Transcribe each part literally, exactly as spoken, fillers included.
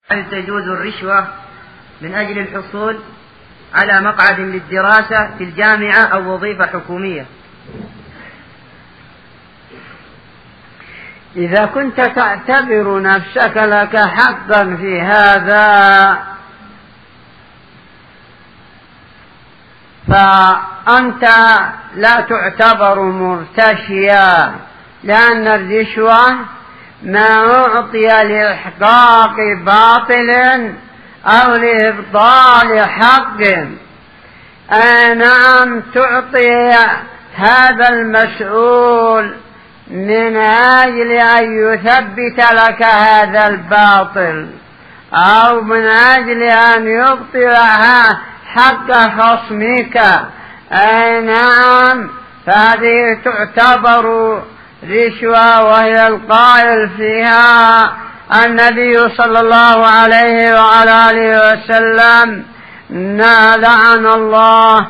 هل تجوز الرشوة من أجل الحصول على مقعد للدراسة في الجامعة أو وظيفة حكومية؟ إذا كنت تعتبر نفسك لك حقا في هذا فأنت لا تعتبر مرتشيا، لأن الرشوة ما أعطي لإحقاق باطل أو لإبطال حق. أي نعم، تعطي هذا المسؤول من أجل أن يثبت لك هذا الباطل، أو من أجل أن يبطل حق خصمك. أي نعم، فهذه تعتبر رشوة، وهي القائل فيها النبي صلى الله عليه وعلى آله وسلم: لعن الله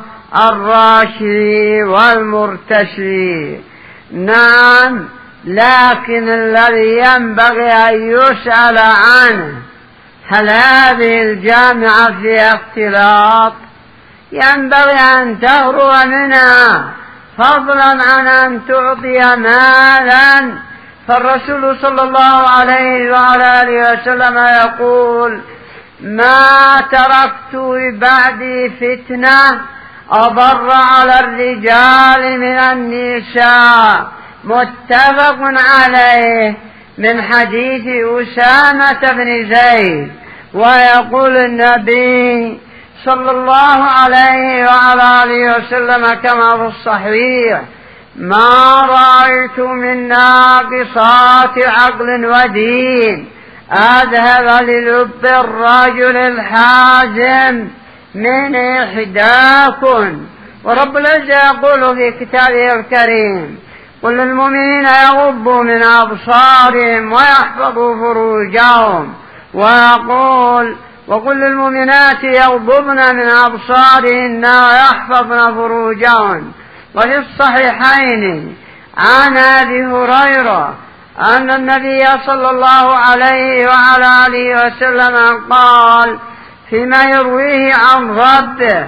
الراشي والمرتشي. نعم، لكن الذي ينبغي أن يسأل عنه: هل هذه الجامعة فيها اختلاط؟ ينبغي أن تهرب منها، فضلا عن أن تعطي مالا. فالرسول صلى الله عليه وعلى آله وسلم يقول: ما تركت بعدي فتنة أضر على الرجال من النساء. متفق عليه، من حديث أسامة بن زيد. ويقول النبي صلى الله عليه وعلى آله وسلم كما في الصحيح: ما رأيت من ناقصات عقل ودين أذهب للب الرجل الحازم من إحداكم. ورب العزة يقول في كتابه الكريم: قل للمؤمنين يغضوا من أبصارهم ويحفظوا فروجهم. ويقول: وقل للمؤمنات يغضبن من أبصارهن ويحفظن فروجهن. وفي الصحيحين عن أبي هريرة أن النبي صلى الله عليه وعلى آله وسلم قال فيما يرويه عن ربه: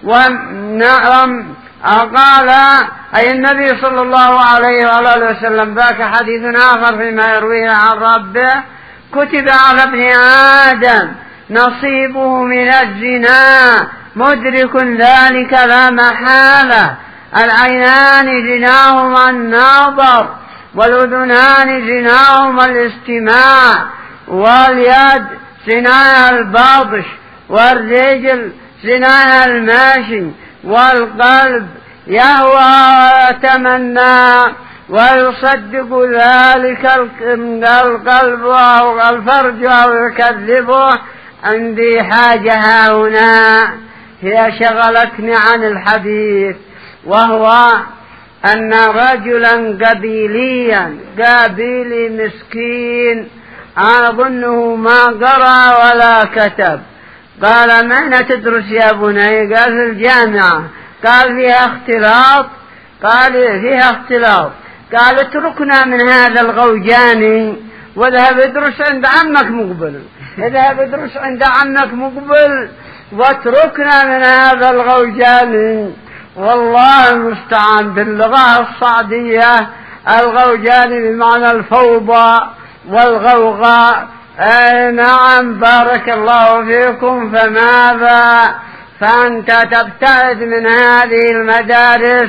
ونعم قال أي النبي صلى الله عليه وعلى آله وسلم: ذاك حديث آخر فيما يرويه عن ربه: كتب على ابن آدم نصيبه من الزنا، مدرك ذلك لا محالة. العينان زناهما النظر، والأذنان زناهما الاستماع، واليد زناها البطش، والرجل زناها المشي، والقلب يهوى ويتمنى ويصدق ذلك القلب أو الفرج أو يكذبه. عندي حاجة هنا هي شغلتني عن الحديث، وهو أن رجلا قبيليا قابيلي مسكين أظنه ما قرأ ولا كتب، قال: ماذا تدرس يا بني؟ قال: في الجامعة. قال: فيها اختلاط؟ قال: فيها اختلاط. قال: اتركنا من هذا الغوجاني واذهب ادرس عند عمك مقبل. اذهب ادرس عند عمك مقبل واتركنا من هذا الغوجاني. والله المستعان. باللغة الصعيدية الغوجاني بمعنى الفوضى والغوغاء. أي نعم، بارك الله فيكم. فماذا؟ فأنت تبتعد من هذه المدارس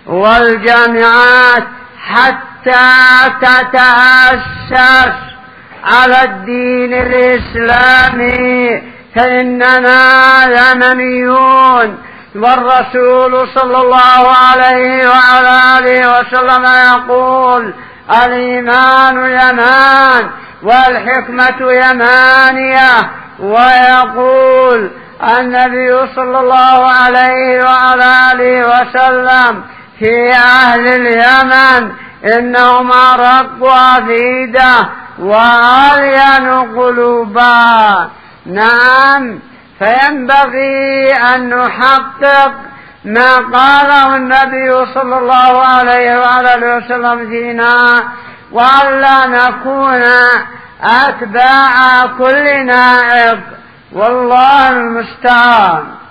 والجامعات حتى تتأسس على الدين الإسلامي، فإننا يمنيون. والرسول صلى الله عليه وعلى آله وسلم يقول: الإيمان يمان والحكمة يمانية. ويقول النبي صلى الله عليه وعلى آله وسلم في أهل اليمن: إنهم أرق أفئدة وألين قلوبا. نعم، فينبغي أن نحقق ما قاله النبي صلى الله عليه وعلى آله وسلم فينا، وألا نكون أتباع كل ناعق، والله المستعان.